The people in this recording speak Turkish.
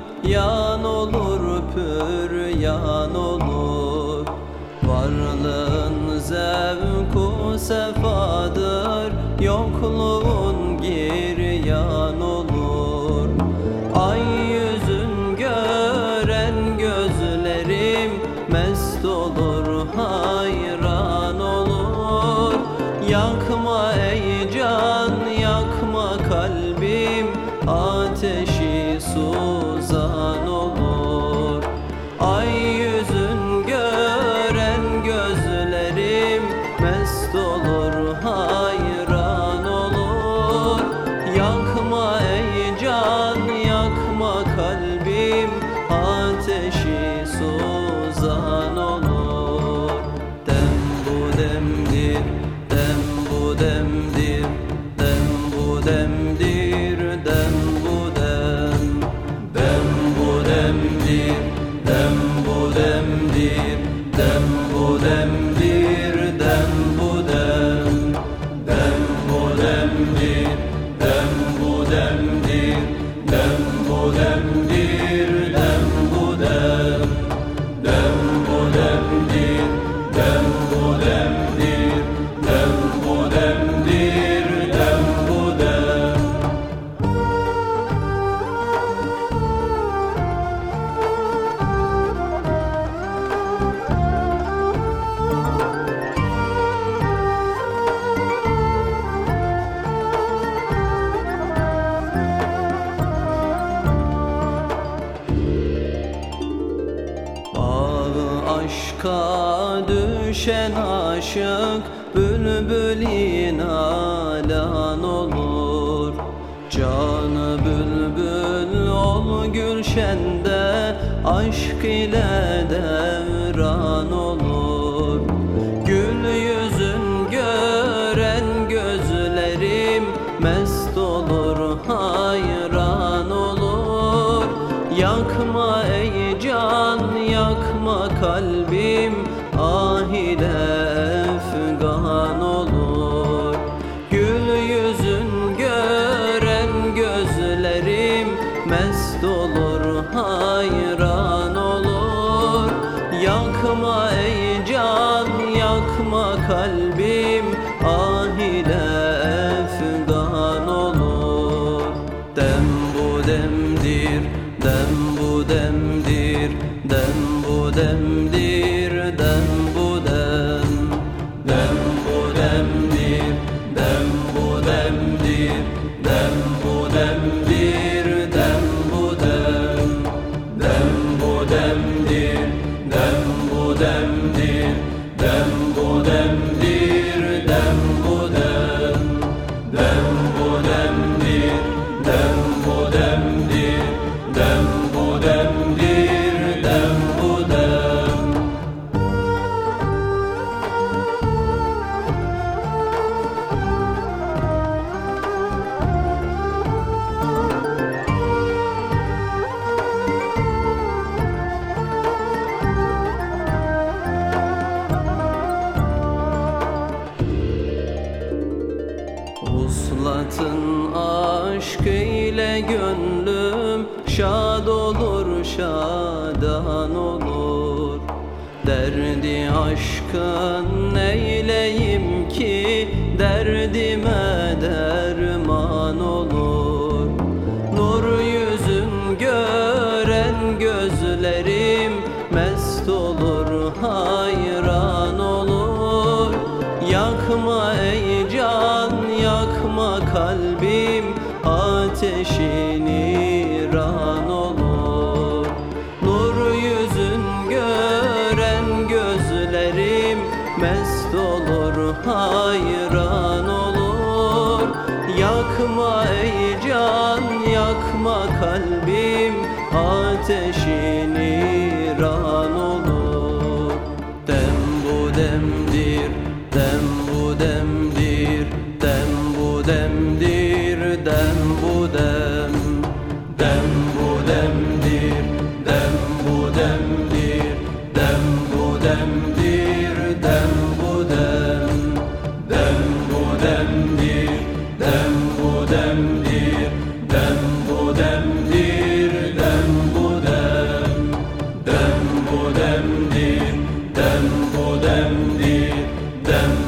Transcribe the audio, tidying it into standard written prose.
yan olur, pür yan olur. Varlığın zevku sefadır, yokluğun giryan olur. Ay yüzün gören gözlerim mest olur, hayran olur. Yakma ey can, yakma kalbim, ateşi suzan olur. Ay yüzün gören gözlerim mest olur, hayran olur. Yakma ey can, yakma kalbim, ateşi suzan olur. Dem bu demdir, dem bu demdir, dem bu demdir, dem bu dem. Dem bu demdir, dem bu demdir, dem bu demdir, dem bu dem. Dem bu demdir, dem bu demdir, dem bu demdir, dem bu dem. Dem bu demdir, dem bu demdir, dem bu demdir, dem bu dem. Aşka düşen aşık bülbülin alan olur. Canı bülbül ol gülşende, aşk ile devran olur. Gül yüzün gören gözlerim mest olur, hayran olur. Yakma ey can, yakma kalbim, ah ile efgan olur. Gül yüzün gören gözlerim mest olur, hayran olur. Yakma ey can, yakma kalbim, ah ile efgan olur. Dem bu demdir, dem bu demdir, dem bu demdir, dem bu dem. Dem bu demdir, dem bu demdir, dem bu demdir, dem bu dem. Dem bu demdir, dem bu demdir, dem bu demdir, dem bu dem. Dem bu demdir, dem bu demdir, dem bu demdir, dem bu dem. Vuslatın aşk ile gönlüm şad olur, şadan olur. Derdi aşkın neyleyim ki, derdime derman olur. Nur yüzün gören gözlerim mest olur, hayran olur. Yakma ey can, yakma kalbim, ateşi niran olur. Nur yüzün gören gözlerim mest olur, hayran olur. Yakma ey can, yakma kalbim, ateşi niran olur. Dem bu demdir, dem bu demdir, dem bu demdir, dem bu dem. Dem bu demdir, dem bu demdir, dem bu demdir, dem bu dem. Dem bu demdir, dem bu demdir, dem bu demdir, dem bu demdir, dem